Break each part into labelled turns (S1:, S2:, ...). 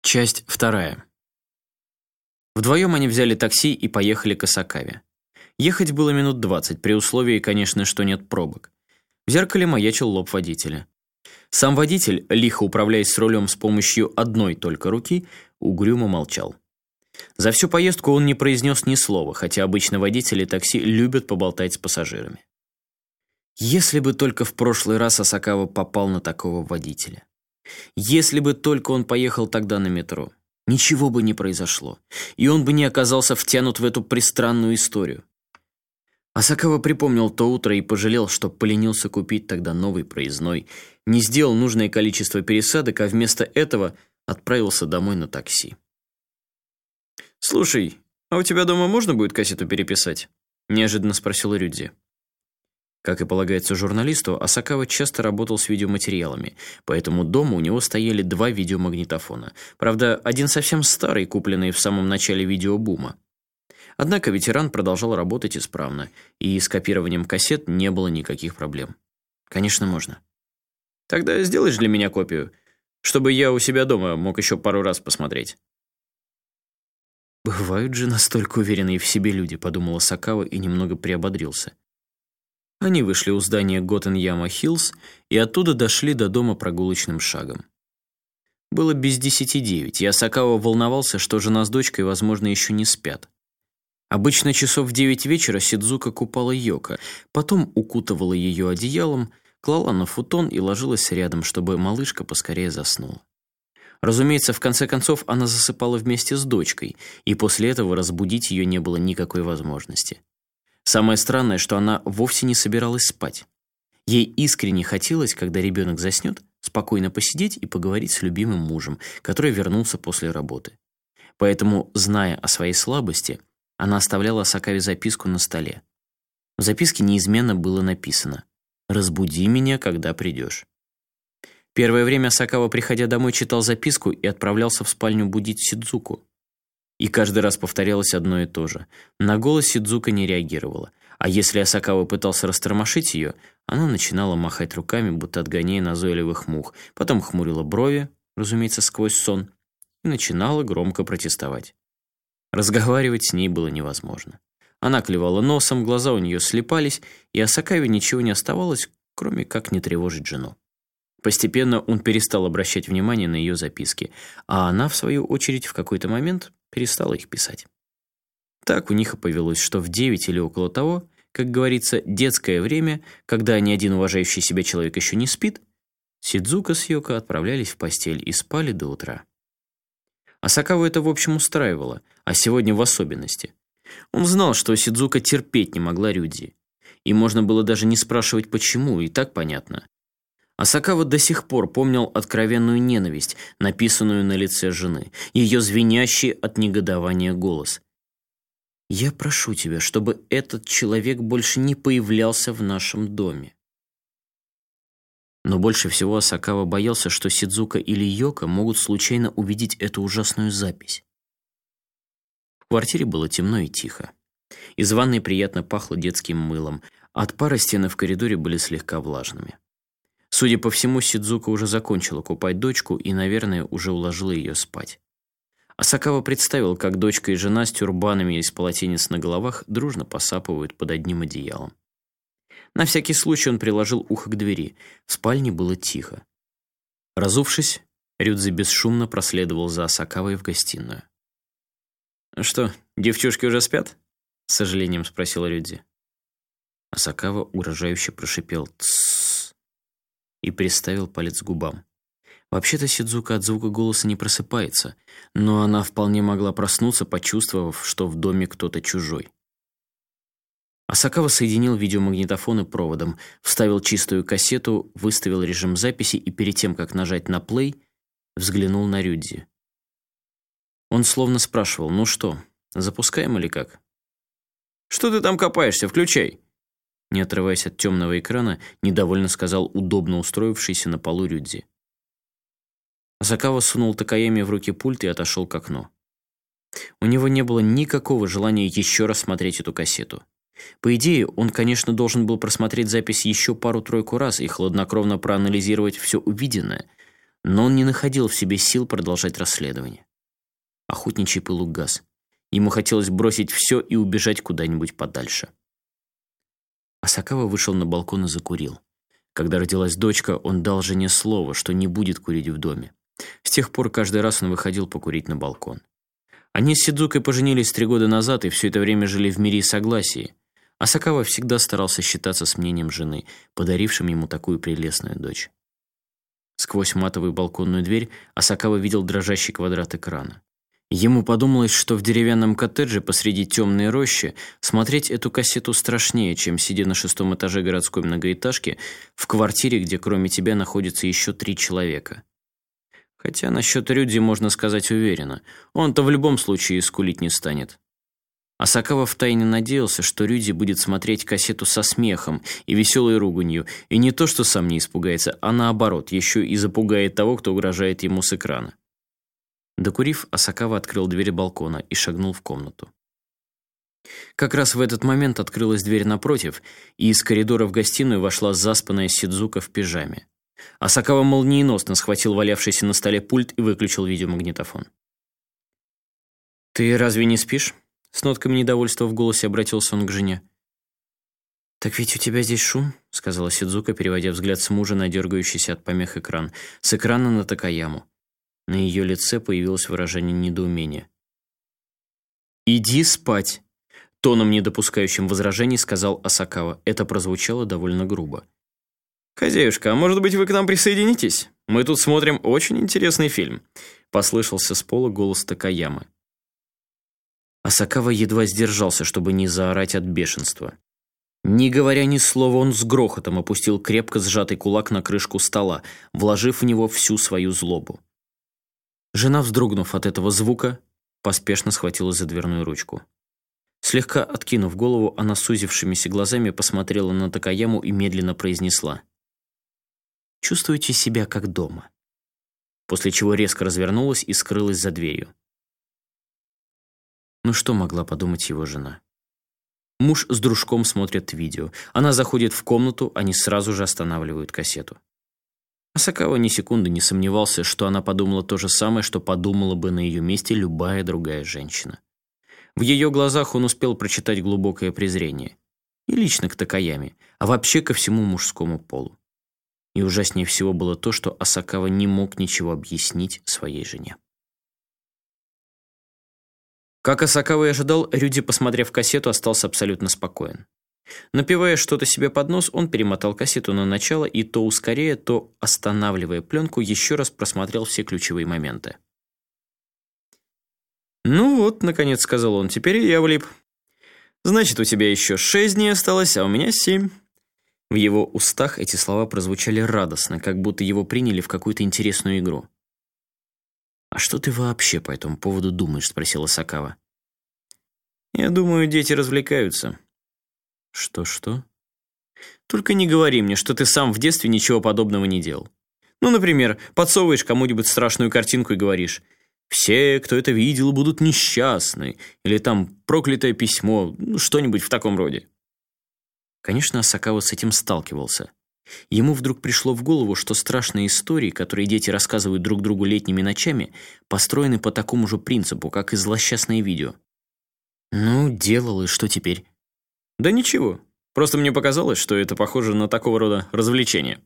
S1: Часть вторая. Вдвоем они взяли такси и поехали к Осакаве. Ехать было минут 20, при условии, конечно, что нет пробок. В зеркале маячил лоб водителя. Сам водитель, лихо управляясь с рулем с помощью одной только руки, угрюмо молчал. За всю поездку он не произнес ни слова, хотя обычно водители такси любят поболтать с пассажирами. Если бы только в прошлый раз Осакава попал на такого водителя. Если бы только он поехал тогда на метро, ничего бы не произошло, и он бы не оказался втянут в эту пристранную историю. Осакава припомнил то утро и пожалел, что поленился купить тогда новый проездной, не сделал нужное количество пересадок, а вместо этого отправился домой на такси. «Слушай, а у тебя дома можно будет кассету переписать?» – неожиданно спросил Рюдзи. Как и полагается журналисту, Осакава часто работал с видеоматериалами, поэтому дома у него стояли 2 видеомагнитофона. Правда, один совсем старый, купленный в самом начале видеобума. Однако ветеран продолжал работать исправно, и с копированием кассет не было никаких проблем. «Конечно, можно». «Тогда сделаешь для меня копию, чтобы я у себя дома мог еще пару раз посмотреть». «Бывают же настолько уверенные в себе люди», — подумал Осакава и немного приободрился. Они вышли у здания Готеньяма-Хиллз и оттуда дошли до дома прогулочным шагом. Было без 10:09, и Осакава волновался, что жена с дочкой, возможно, еще не спят. Обычно часов в 9 вечера Сидзука купала Йоко, потом укутывала ее одеялом, клала на футон и ложилась рядом, чтобы малышка поскорее заснула. Разумеется, в конце концов она засыпала вместе с дочкой, и после этого разбудить ее не было никакой возможности. Самое странное, что она вовсе не собиралась спать. Ей искренне хотелось, когда ребенок заснет, спокойно посидеть и поговорить с любимым мужем, который вернулся после работы. Поэтому, зная о своей слабости, она оставляла Осакаве записку на столе. В записке неизменно было написано: «Разбуди меня, когда придешь». Первое время Осакава, приходя домой, читал записку и отправлялся в спальню будить Сидзуку. И каждый раз повторялось одно и то же. На голос Сидзука не реагировала, а если Осакава пытался растормошить ее, она начинала махать руками, будто отгоняя назойливых мух, потом хмурила брови, разумеется, сквозь сон, и начинала громко протестовать. Разговаривать с ней было невозможно. Она клевала носом, глаза у нее слипались, и Осакаве ничего не оставалось, кроме как не тревожить жену. Постепенно он перестал обращать внимание на ее записки, а она, в свою очередь, в какой-то момент перестала их писать. Так у них и повелось, что в 9 или около того, как говорится, детское время, когда ни один уважающий себя человек еще не спит, Сидзука с Йоко отправлялись в постель и спали до утра. Осакаву это, в общем, устраивало, а сегодня в особенности. Он знал, что Сидзука терпеть не могла Рюдзи, и можно было даже не спрашивать почему, и так понятно. Осакава до сих пор помнил откровенную ненависть, написанную на лице жены, ее звенящий от негодования голос. «Я прошу тебя, чтобы этот человек больше не появлялся в нашем доме». Но больше всего Осакава боялся, что Сидзука или Йоко могут случайно увидеть эту ужасную запись. В квартире было темно и тихо. Из ванной приятно пахло детским мылом, от пара стены в коридоре были слегка влажными. Судя по всему, Сидзука уже закончила купать дочку и, наверное, уже уложила ее спать. Осакава представил, как дочка и жена с тюрбанами из полотенец на головах дружно посапывают под одним одеялом. На всякий случай он приложил ухо к двери. В спальне было тихо. Разувшись, Рюдзи бесшумно проследовал за Осакавой в гостиную. «Что, девчушки уже спят?» — с сожалением спросил Рюдзи. Осакава угрожающе прошипел «Тссс» и приставил палец к губам. Вообще-то Сидзука от звука голоса не просыпается, но она вполне могла проснуться, почувствовав, что в доме кто-то чужой. Осакава соединил видеомагнитофон и проводом, вставил чистую кассету, выставил режим записи и перед тем, как нажать на плей, взглянул на Рюдзи. Он словно спрашивал: «Ну что, запускаем или как?» «Что ты там копаешься? Включай!» Не отрываясь от темного экрана, недовольно сказал удобно устроившийся на полу Рюдзи. Осакава сунул Такаяме в руки пульт и отошел к окну. У него не было никакого желания еще раз смотреть эту кассету. По идее, он, конечно, должен был просмотреть запись еще пару-тройку раз и хладнокровно проанализировать все увиденное, но он не находил в себе сил продолжать расследование. Охотничий пыл угас. Ему хотелось бросить все и убежать куда-нибудь подальше. Асакава вышел на балкон и закурил. Когда родилась дочка, он дал жене слово, что не будет курить в доме. С тех пор каждый раз он выходил покурить на балкон. Они с Сидзукой поженились 3 года назад и все это время жили в мире и согласии. Асакава всегда старался считаться с мнением жены, подарившим ему такую прелестную дочь. Сквозь матовую балконную дверь Асакава видел дрожащий квадрат экрана. Ему подумалось, что в деревянном коттедже посреди темной рощи смотреть эту кассету страшнее, чем сидя на 6-м этаже городской многоэтажки в квартире, где кроме тебя находится еще 3 человека. Хотя насчет Рюдзи можно сказать уверенно. Он-то в любом случае скулить не станет. Асакава втайне надеялся, что Рюдзи будет смотреть кассету со смехом и веселой руганью, и не то, что сам не испугается, а наоборот, еще и запугает того, кто угрожает ему с экрана. Докурив, Асакава открыл дверь балкона и шагнул в комнату. Как раз в этот момент открылась дверь напротив, и из коридора в гостиную вошла заспанная Сидзука в пижаме. Асакава молниеносно схватил валявшийся на столе пульт и выключил видеомагнитофон. «Ты разве не спишь?» С нотками недовольства в голосе обратился он к жене. «Так ведь у тебя здесь шум», — сказала Сидзука, переводя взгляд с мужа на дергающийся от помех экран. С экрана на Такаяму. На ее лице появилось выражение недоумения. «Иди спать», — тоном, не допускающим возражений, сказал Асакава. Это прозвучало довольно грубо. «Хозяюшка, а может быть, вы к нам присоединитесь? Мы тут смотрим очень интересный фильм», — послышался с пола голос Такаямы. Асакава едва сдержался, чтобы не заорать от бешенства. Не говоря ни слова, он с грохотом опустил крепко сжатый кулак на крышку стола, вложив в него всю свою злобу. Жена, вздрогнув от этого звука, поспешно схватила за дверную ручку. Слегка откинув голову, она сузившимися глазами посмотрела на Такаяму и медленно произнесла: «Чувствуете себя как дома», после чего резко развернулась и скрылась за дверью. Ну что могла подумать его жена? Муж с дружком смотрят видео. Она заходит в комнату, они сразу же останавливают кассету. Асакава ни секунды не сомневался, что она подумала то же самое, что подумала бы на ее месте любая другая женщина. В ее глазах он успел прочитать глубокое презрение. И лично к Такаяме, а вообще ко всему мужскому полу. И ужаснее всего было то, что Асакава не мог ничего объяснить своей жене. Как Асакава и ожидал, Рюдзи, посмотрев кассету, остался абсолютно спокоен. Напевая что-то себе под нос, он перемотал кассету на начало и, то ускоряя, то останавливая пленку, еще раз просмотрел все ключевые моменты. «Ну вот», — наконец сказал он, — «теперь я влип. Значит, у тебя еще 6 дней осталось, а у меня 7». В его устах эти слова прозвучали радостно, как будто его приняли в какую-то интересную игру. «А что ты вообще по этому поводу думаешь?» — спросила Асакава. «Я думаю, дети развлекаются». «Что-что?» «Только не говори мне, что ты сам в детстве ничего подобного не делал. Ну, например, подсовываешь кому-нибудь страшную картинку и говоришь: «Все, кто это видел, будут несчастны», или там «проклятое письмо», ну, что-нибудь в таком роде». Конечно, Асакава с этим сталкивался. Ему вдруг пришло в голову, что страшные истории, которые дети рассказывают друг другу летними ночами, построены по такому же принципу, как и злосчастные видео. Ну, делал, и что теперь? Да ничего. Просто мне показалось, что это похоже на такого рода развлечение.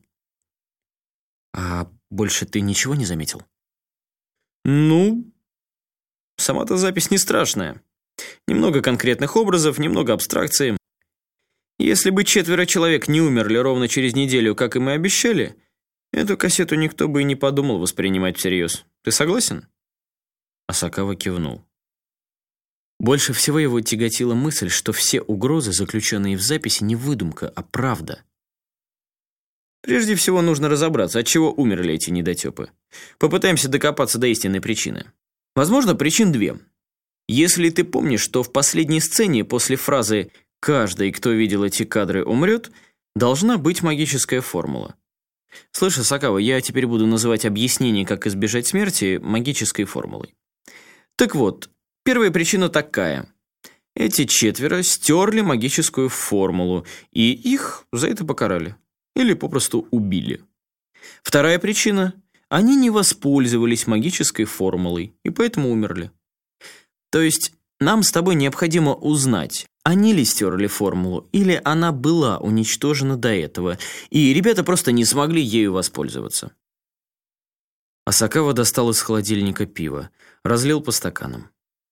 S1: А больше ты ничего не заметил? Ну, сама-то запись не страшная. Немного конкретных образов, немного абстракции. Если бы 4 человек не умерли ровно через неделю, как и мы обещали, эту кассету никто бы и не подумал воспринимать всерьез. Ты согласен?» Асакава кивнул. Больше всего его тяготила мысль, что все угрозы, заключенные в записи, не выдумка, а правда. Прежде всего нужно разобраться, от чего умерли эти недотепы. Попытаемся докопаться до истинной причины. Возможно, причин 2. Если ты помнишь, что в последней сцене после фразы «каждый, кто видел эти кадры, умрет», должна быть магическая формула. Слышь, Асакава, я теперь буду называть объяснение, как избежать смерти, магической формулой. Так вот, первая причина такая. Эти 4 стерли магическую формулу, и их за это покарали. Или попросту убили. Вторая причина. они не воспользовались магической формулой и поэтому умерли. То есть нам с тобой необходимо узнать, они ли стерли формулу или она была уничтожена до этого, и ребята просто не смогли ею воспользоваться. Асакава достал из холодильника пиво, разлил по стаканам.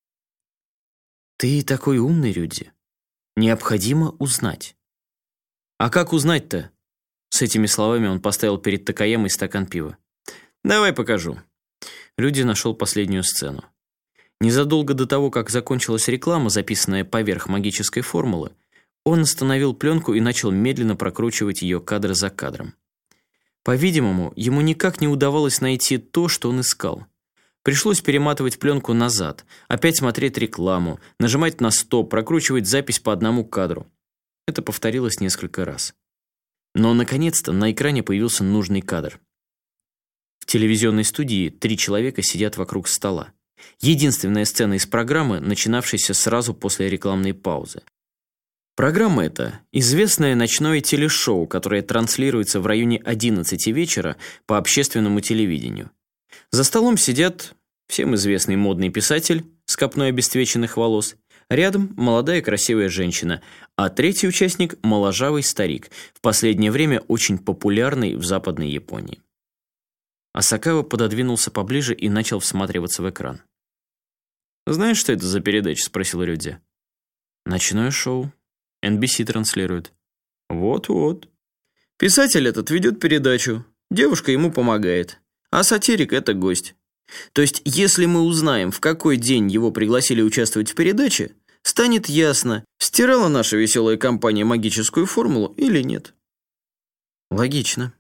S1: «Ты такой умный, Рюдзи. Необходимо узнать». «А как узнать-то?» С этими словами он поставил перед Такаемой стакан пива. «Давай покажу». Рюдзи нашел последнюю сцену. Незадолго до того, как закончилась реклама, записанная поверх магической формулы, он остановил пленку и начал медленно прокручивать ее кадр за кадром. По-видимому, ему никак не удавалось найти то, что он искал. Пришлось перематывать пленку назад, опять смотреть рекламу, нажимать на стоп, прокручивать запись по одному кадру. Это повторилось несколько раз. Но, наконец-то, на экране появился нужный кадр. В телевизионной студии 3 человека сидят вокруг стола. Единственная сцена из программы, начинавшейся сразу после рекламной паузы. Программа эта – известное ночное телешоу, которое транслируется в районе 11 вечера по общественному телевидению. За столом сидят всем известный модный писатель с копной обесцвеченных волос, рядом молодая красивая женщина, а третий участник – моложавый старик, в последнее время очень популярный в Западной Японии. Асакава пододвинулся поближе и начал всматриваться в экран. «Знаешь, что это за передача?» – спросил Рюдзи. «Ночное шоу. NBC транслирует». «Вот-вот. Писатель этот ведет передачу, девушка ему помогает, а сатирик – это гость. То есть, если мы узнаем, в какой день его пригласили участвовать в передаче, станет ясно, стирала наша веселая компания магическую формулу или нет». «Логично».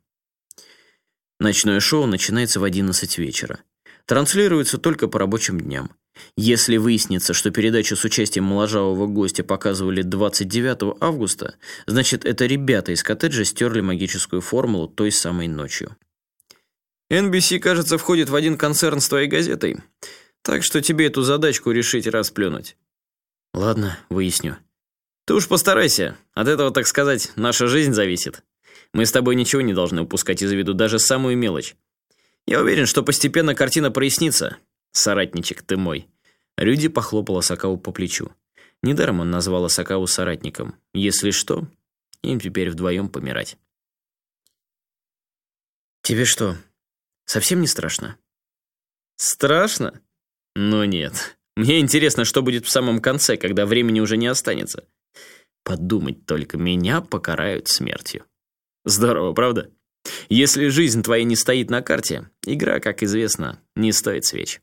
S1: Ночное шоу начинается в 11 вечера. Транслируется только по рабочим дням. Если выяснится, что передачу с участием моложавого гостя показывали 29 августа, значит, это ребята из коттеджа стерли магическую формулу той самой ночью. NBC, кажется, входит в один концерн с твоей газетой, так что тебе эту задачку решить расплюнуть. Ладно, выясню. Ты уж постарайся, от этого, так сказать, наша жизнь зависит. Мы с тобой ничего не должны упускать из виду, даже самую мелочь. Я уверен, что постепенно картина прояснится. Соратничек ты мой. Рюдзи похлопал Асакаву по плечу. Недаром он назвал Асакаву соратником. Если что, им теперь вдвоем помирать. Тебе что, совсем не страшно? Страшно? Ну нет. Мне интересно, что будет в самом конце, когда времени уже не останется. Подумать только, меня покарают смертью. Здорово, правда? Если жизнь твоя не стоит на карте, игра, как известно, не стоит свеч.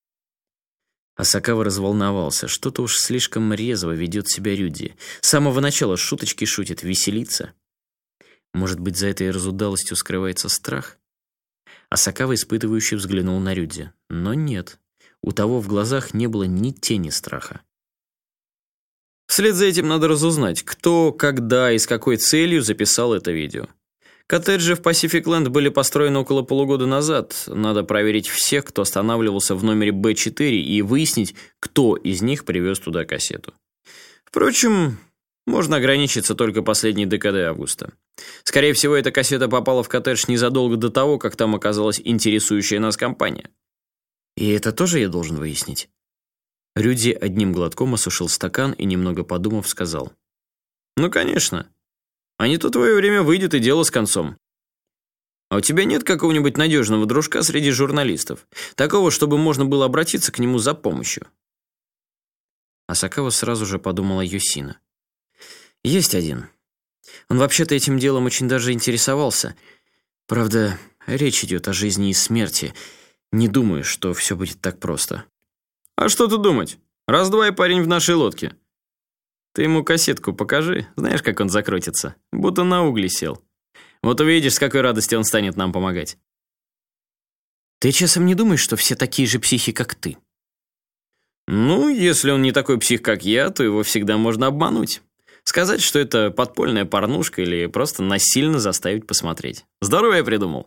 S1: Асакава разволновался. Что-то уж слишком резво ведет себя Рюдзи. С самого начала шуточки шутит, веселится. Может быть, за этой разудалостью скрывается страх? Асакава испытывающе взглянул на Рюдзи. Но нет. У того в глазах не было ни тени страха. Вслед за этим надо разузнать, кто, когда и с какой целью записал это видео. Коттеджи в Пасифик-Ленд были построены около полугода назад. Надо проверить всех, кто останавливался в номере Б4, и выяснить, кто из них привез туда кассету. Впрочем, можно ограничиться только последней декадой августа. Скорее всего, эта кассета попала в коттедж незадолго до того, как там оказалась интересующая нас компания. И это тоже я должен выяснить? Рюдзи одним глотком осушил стакан и, немного подумав, сказал: «Ну, конечно. А не то твое время выйдет, и дело с концом. А у тебя нет какого-нибудь надежного дружка среди журналистов? Такого, чтобы можно было обратиться к нему за помощью?» Асакава сразу же подумал о Йосино. «Есть один. Он вообще-то этим делом очень даже интересовался. Правда, речь идет о жизни и смерти. Не думаю, что все будет так просто». «А что тут думать? Раз-два и парень в нашей лодке. Ты ему кассетку покажи, знаешь, как он закрутится, будто на угли сел. Вот увидишь, с какой радостью он станет нам помогать». «Ты часом не думаешь, что все такие же психи, как ты?» «Ну, если он не такой псих, как я, то его всегда можно обмануть. Сказать, что это подпольная порнушка или просто насильно заставить посмотреть. Здорово я придумал».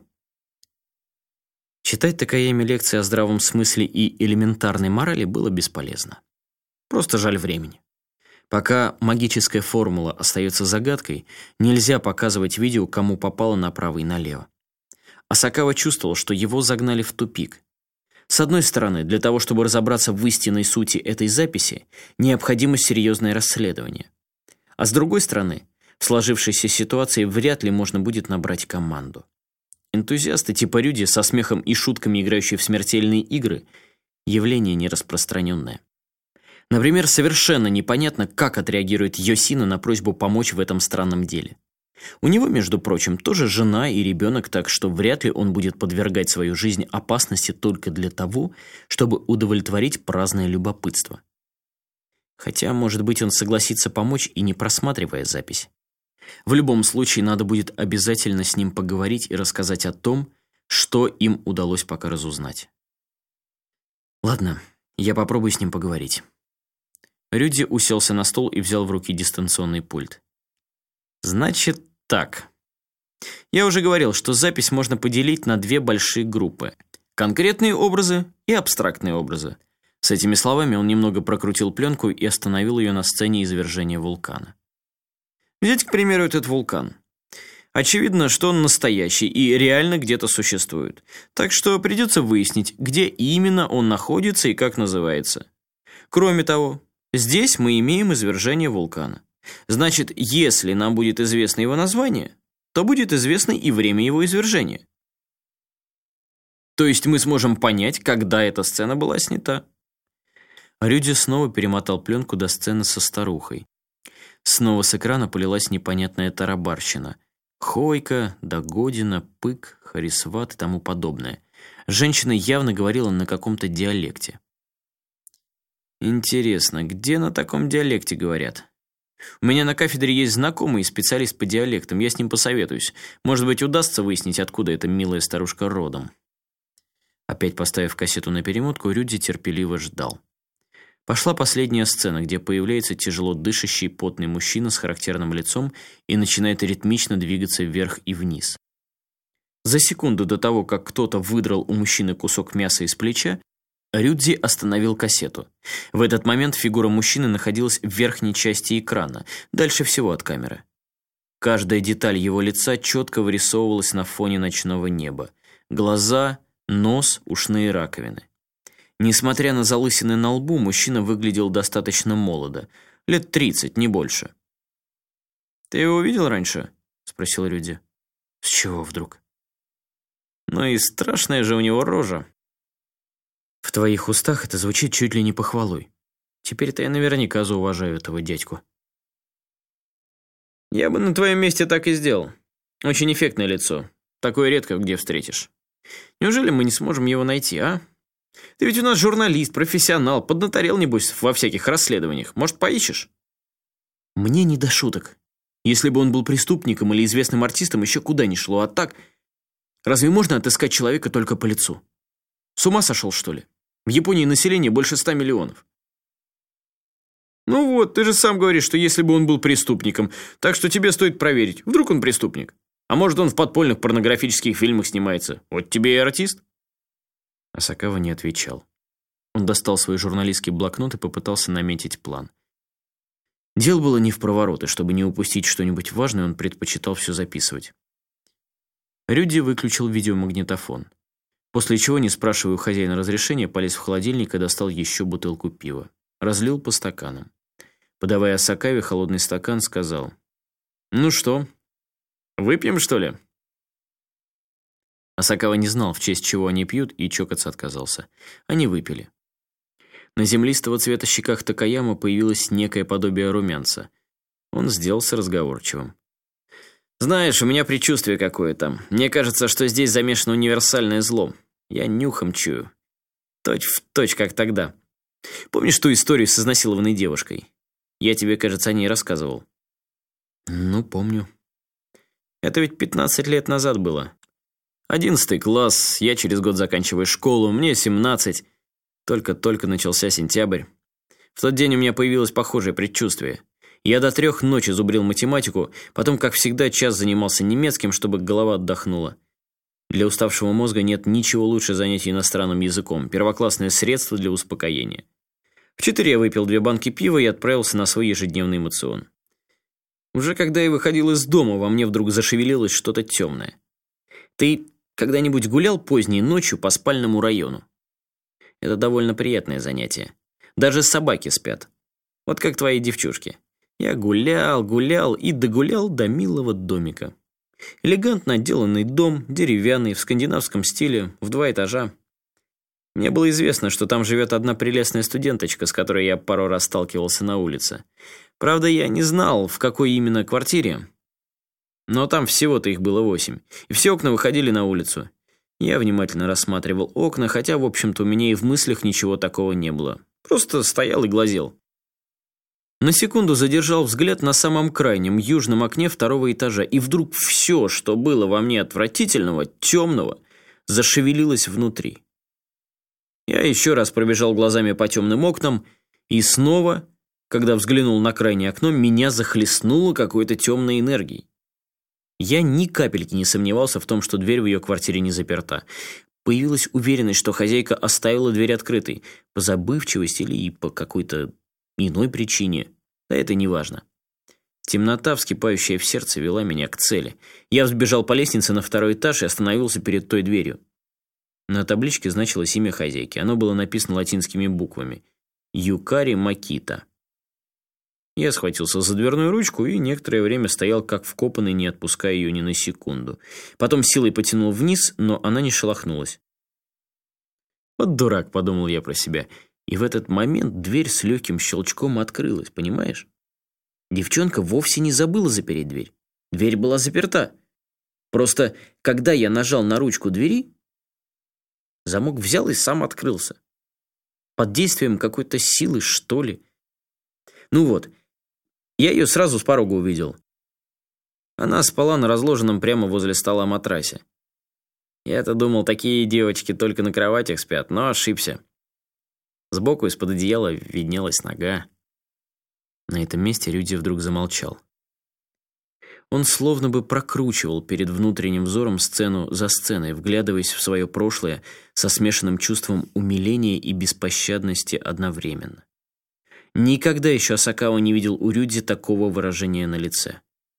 S1: Читать Такаеме лекции о здравом смысле и элементарной морали было бесполезно. Просто жаль времени. Пока магическая формула остается загадкой, нельзя показывать видео, кому попало направо и налево. Асакава чувствовал, что его загнали в тупик. С одной стороны, для того, чтобы разобраться в истинной сути этой записи, необходимо серьезное расследование. А с другой стороны, в сложившейся ситуации вряд ли можно будет набрать команду. Энтузиасты типа Рюди, со смехом и шутками играющие в смертельные игры, явление нераспространенное. Например, совершенно непонятно, как отреагирует Йосина на просьбу помочь в этом странном деле. У него, между прочим, тоже жена и ребенок, так что вряд ли он будет подвергать свою жизнь опасности только для того, чтобы удовлетворить праздное любопытство. Хотя, может быть, он согласится помочь и не просматривая запись. В любом случае, надо будет обязательно с ним поговорить и рассказать о том, что им удалось пока разузнать. Ладно, я попробую с ним поговорить. Рюди уселся на стол и взял в руки дистанционный пульт. Значит так. Я уже говорил, что запись можно поделить на две большие группы. Конкретные образы и абстрактные образы. С этими словами он немного прокрутил пленку и остановил ее на сцене извержения вулкана. Взять, к примеру, этот вулкан. Очевидно, что он настоящий и реально где-то существует. Так что придется выяснить, где именно он находится и как называется. Кроме того, здесь мы имеем извержение вулкана. Значит, если нам будет известно его название, то будет известно и время его извержения. То есть мы сможем понять, когда эта сцена была снята. Рюди снова перемотал пленку до сцены со старухой. Снова с экрана полилась непонятная тарабарщина. Хойка, Догодина, Пык, Харисват и тому подобное. Женщина явно говорила на каком-то диалекте. Интересно, где на таком диалекте говорят? У меня на кафедре есть знакомый специалист по диалектам, я с ним посоветуюсь. Может быть, удастся выяснить, откуда эта милая старушка родом. Опять поставив кассету на перемотку, Рюди терпеливо ждал. Пошла последняя сцена, где появляется тяжело дышащий потный мужчина с характерным лицом и начинает ритмично двигаться вверх и вниз. За секунду до того, как кто-то выдрал у мужчины кусок мяса из плеча, Рюди остановил кассету. В этот момент фигура мужчины находилась в верхней части экрана, дальше всего от камеры. Каждая деталь его лица четко вырисовывалась на фоне ночного неба. Глаза, нос, ушные раковины. Несмотря на залысины на лбу, мужчина выглядел достаточно молодо. Лет 30, не больше. «Ты его видел раньше?» – спросил Рюди. «С чего вдруг?» «Ну и страшная же у него рожа». «В твоих устах это звучит чуть ли не похвалой. Теперь-то я наверняка зауважаю этого дядьку». «Я бы на твоем месте так и сделал. Очень эффектное лицо. Такое редко где встретишь. Неужели мы не сможем его найти, а? Ты ведь у нас журналист, профессионал, поднаторел, небось, во всяких расследованиях. Может, поищешь?» «Мне не до шуток. Если бы он был преступником или известным артистом, еще куда ни шло. А так, разве можно отыскать человека только по лицу? С ума сошел, что ли? В Японии население больше 100 миллионов. Ну вот, ты же сам говоришь, что если бы он был преступником, так что тебе стоит проверить, вдруг он преступник. А может, он в подпольных порнографических фильмах снимается. Вот тебе и артист». Асакава не отвечал. Он достал свой журналистский блокнот и попытался наметить план. Дело было не в провороты. Чтобы не упустить что-нибудь важное, он предпочитал все записывать. Рюди выключил видеомагнитофон. После чего, не спрашивая у хозяина разрешения, полез в холодильник и достал еще бутылку пива. Разлил по стаканам. Подавая Асакаве холодный стакан, сказал: «Ну что, выпьем, что ли?» Асакава не знал, в честь чего они пьют, и чокаться отказался. Они выпили. На землистого цвета щеках Такаяма появилось некое подобие румянца. Он сделался разговорчивым. «Знаешь, у меня предчувствие какое-то. Мне кажется, что здесь замешано универсальное зло. Я нюхом чую. Точь в точь, как тогда. Помнишь ту историю с изнасилованной девушкой? Я тебе, кажется, о ней рассказывал». «Ну, помню». «Это ведь 15 лет назад было. 11 класс, я через год заканчиваю школу, мне 17. Только-только начался сентябрь. В тот день у меня появилось похожее предчувствие. Я до 3 ночи зубрил математику, потом, как всегда, час занимался немецким, чтобы голова отдохнула. Для уставшего мозга нет ничего лучше занятий иностранным языком. Первоклассное средство для успокоения. В 4 я выпил 2 банки пива и отправился на свой ежедневный моцион. Уже когда я выходил из дома, во мне вдруг зашевелилось что-то темное. Ты когда-нибудь гулял поздней ночью по спальному району? Это довольно приятное занятие. Даже собаки спят. Вот как твои девчушки. Я гулял и догулял до милого домика. Элегантно отделанный дом, деревянный, в скандинавском стиле, в 2 этажа. Мне было известно, что там живет одна прелестная студенточка, с которой я пару раз сталкивался на улице. Правда, я не знал, в какой именно квартире. Но там всего-то их было 8, и все окна выходили на улицу. Я внимательно рассматривал окна, хотя, в общем-то, у меня и в мыслях ничего такого не было. Просто стоял и глазел. На секунду задержал взгляд на самом крайнем южном окне 2-го этажа, и вдруг все, что было во мне отвратительного, темного, зашевелилось внутри. Я еще раз пробежал глазами по темным окнам, и снова, когда взглянул на крайнее окно, меня захлестнуло какой-то темной энергией. Я ни капельки не сомневался в том, что дверь в ее квартире не заперта. Появилась уверенность, что хозяйка оставила дверь открытой, по забывчивости или по какой-то иной причине. Да это не важно. Темнота, вскипающая в сердце, вела меня к цели. Я взбежал по лестнице на 2-й этаж и остановился перед той дверью. На табличке значилось имя хозяйки. Оно было написано латинскими буквами. Юкари Макита. Я схватился за дверную ручку и некоторое время стоял как вкопанный, не отпуская ее ни на секунду. Потом силой потянул вниз, но она не шелохнулась. «Вот дурак», — подумал я про себя. И в этот момент дверь с легким щелчком открылась, понимаешь? Девчонка вовсе не забыла запереть дверь. Дверь была заперта. Просто, когда я нажал на ручку двери, замок взял и сам открылся. Под действием какой-то силы, что ли. Ну вот, я ее сразу с порога увидел. Она спала на разложенном прямо возле стола матрасе. Я-то думал, такие девочки только на кроватях спят, но ошибся. Сбоку из-под одеяла виднелась нога. На этом месте Рюди вдруг замолчал. Он словно бы прокручивал перед внутренним взором сцену за сценой, вглядываясь в свое прошлое со смешанным чувством умиления и беспощадности одновременно. Никогда еще Асакава не видел у Рюди такого выражения на лице.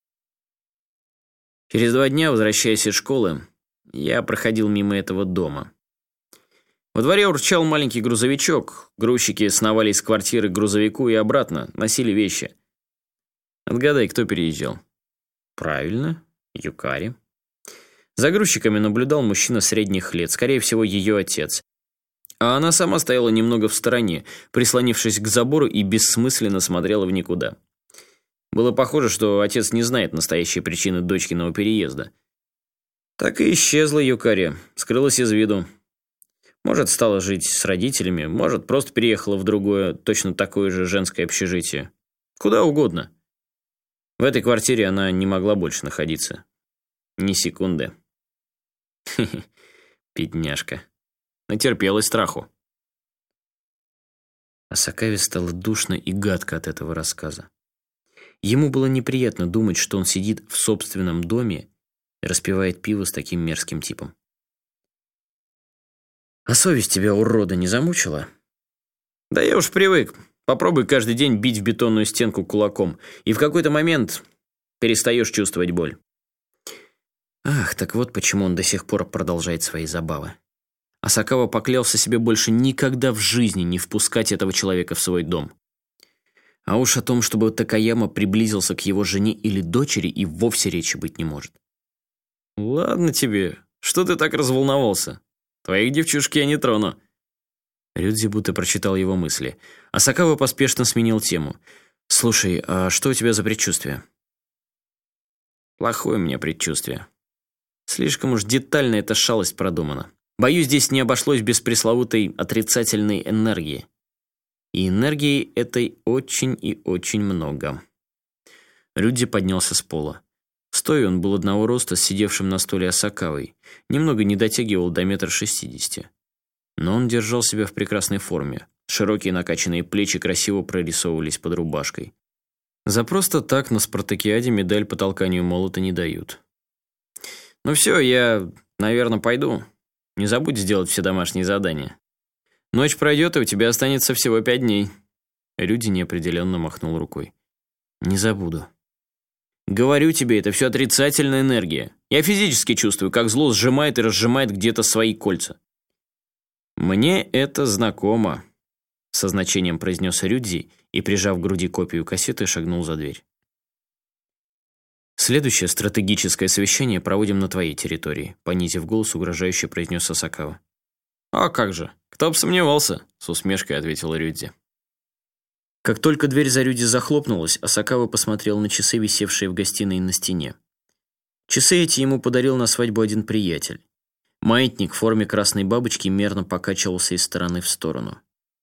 S1: Через 2 дня, возвращаясь из школы, я проходил мимо этого дома. Во дворе урчал маленький грузовичок. Грузчики сновали из квартиры к грузовику и обратно, носили вещи. Отгадай, кто переезжал? Правильно, Юкари. За грузчиками наблюдал мужчина средних лет, скорее всего, ее отец. А она сама стояла немного в стороне, прислонившись к забору и бессмысленно смотрела в никуда. Было похоже, что отец не знает настоящей причины дочкиного переезда. Так и исчезла Юкари, скрылась из виду. Может, стала жить с родителями, может, просто переехала в другое, точно такое же женское общежитие. Куда угодно. В этой квартире она не могла больше находиться. Ни секунды. Хе-хе, бедняжка. Натерпелась страху. Асакаве стало душно и гадко от этого рассказа. Ему было неприятно думать, что он сидит в собственном доме и распивает пиво с таким мерзким типом. «А совесть тебя, урода, не замучила?» «Да я уж привык. Попробуй каждый день бить в бетонную стенку кулаком, и в какой-то момент перестаешь чувствовать боль». Ах, так вот почему он до сих пор продолжает свои забавы. Асакава поклялся себе больше никогда в жизни не впускать этого человека в свой дом. А уж о том, чтобы Такаяма приблизился к его жене или дочери, и вовсе речи быть не может. «Ладно тебе, что ты так разволновался? Твоих девчушек я не трону». Рюдзи будто прочитал его мысли. Асакава поспешно сменил тему. «Слушай, а что у тебя за предчувствие?» «Плохое у меня предчувствие. Слишком уж детально эта шалость продумана. Боюсь, здесь не обошлось без пресловутой отрицательной энергии. И энергии этой очень и очень много». Рюдзи поднялся с пола. Стоя он был одного роста с сидевшим на стуле Асакавой, немного не дотягивал до 1,60 м. Но он держал себя в прекрасной форме. Широкие накачанные плечи красиво прорисовывались под рубашкой. За просто так на спартакиаде медаль по толканию молота не дают. «Ну все, я, наверное, пойду. Не забудь сделать все домашние задания. Ночь пройдет, и у тебя останется всего 5 дней». Рюди неопределенно махнул рукой. «Не забуду». Говорю тебе, это все отрицательная энергия. Я физически чувствую, как зло сжимает и разжимает где-то свои кольца. Мне это знакомо, со значением произнес Рюдзи и, прижав к груди копию кассеты, шагнул за дверь. Следующее стратегическое совещание проводим на твоей территории, понизив голос, угрожающе произнес Асакава. А как же, кто бы сомневался, с усмешкой ответил Рюдзи. Как только дверь за Рюдзи захлопнулась, Асакава посмотрел на часы, висевшие в гостиной на стене. Часы эти ему подарил на свадьбу один приятель. Маятник в форме красной бабочки мерно покачивался из стороны в сторону.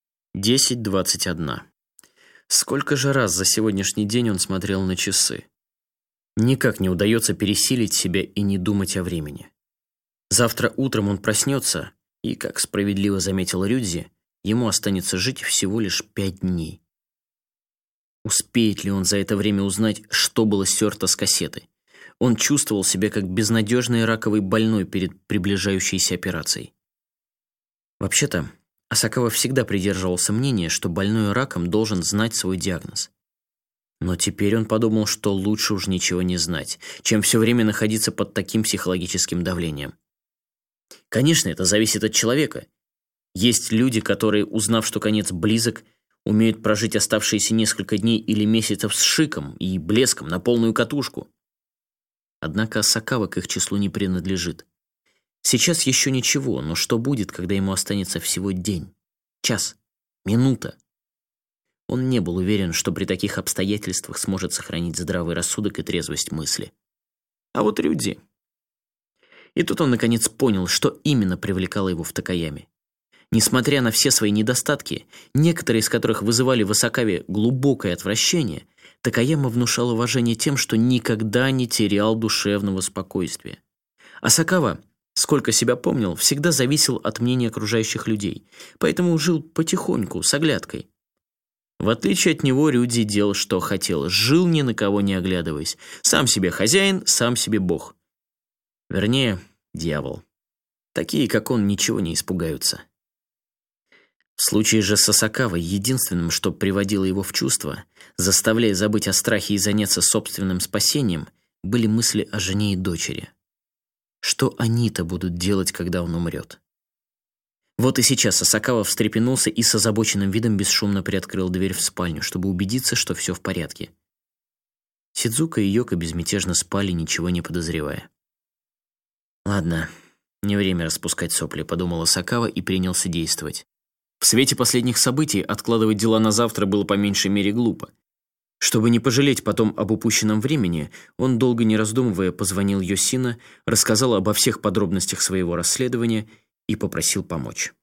S1: 10:21. Сколько же раз за сегодняшний день он смотрел на часы? Никак не удается пересилить себя и не думать о времени. Завтра утром он проснется, и, как справедливо заметил Рюдзи, ему останется жить всего лишь 5 дней. Успеет ли он за это время узнать, что было стерто с кассеты? Он чувствовал себя как безнадежный раковый больной перед приближающейся операцией. Вообще-то, Асакава всегда придерживался мнения, что больной раком должен знать свой диагноз. Но теперь он подумал, что лучше уж ничего не знать, чем все время находиться под таким психологическим давлением. Конечно, это зависит от человека. Есть люди, которые, узнав, что конец близок, умеют прожить оставшиеся несколько дней или месяцев с шиком и блеском на полную катушку. Однако Асакава к их числу не принадлежит. Сейчас еще ничего, но что будет, когда ему останется всего день, час, минута? Он не был уверен, что при таких обстоятельствах сможет сохранить здравый рассудок и трезвость мысли. А вот Рюдзи. И тут он наконец понял, что именно привлекало его в Такаяме. Несмотря на все свои недостатки, некоторые из которых вызывали в Асакаве глубокое отвращение, Такаяма внушал уважение тем, что никогда не терял душевного спокойствия. Асакава, сколько себя помнил, всегда зависел от мнения окружающих людей, поэтому жил потихоньку, с оглядкой. В отличие от него, Рюдзи делал, что хотел, жил ни на кого не оглядываясь. Сам себе хозяин, сам себе бог. Вернее, дьявол. Такие, как он, ничего не испугаются. В случае же с Асакавой единственным, что приводило его в чувство, заставляя забыть о страхе и заняться собственным спасением, были мысли о жене и дочери. Что они-то будут делать, когда он умрет? Вот и сейчас Асакава встрепенулся и с озабоченным видом бесшумно приоткрыл дверь в спальню, чтобы убедиться, что все в порядке. Сидзука и Йоко безмятежно спали, ничего не подозревая. «Ладно, не время распускать сопли», — подумал Асакава и принялся действовать. В свете последних событий откладывать дела на завтра было по меньшей мере глупо. Чтобы не пожалеть потом об упущенном времени, он, долго не раздумывая, позвонил Йосино, рассказал обо всех подробностях своего расследования и попросил помочь.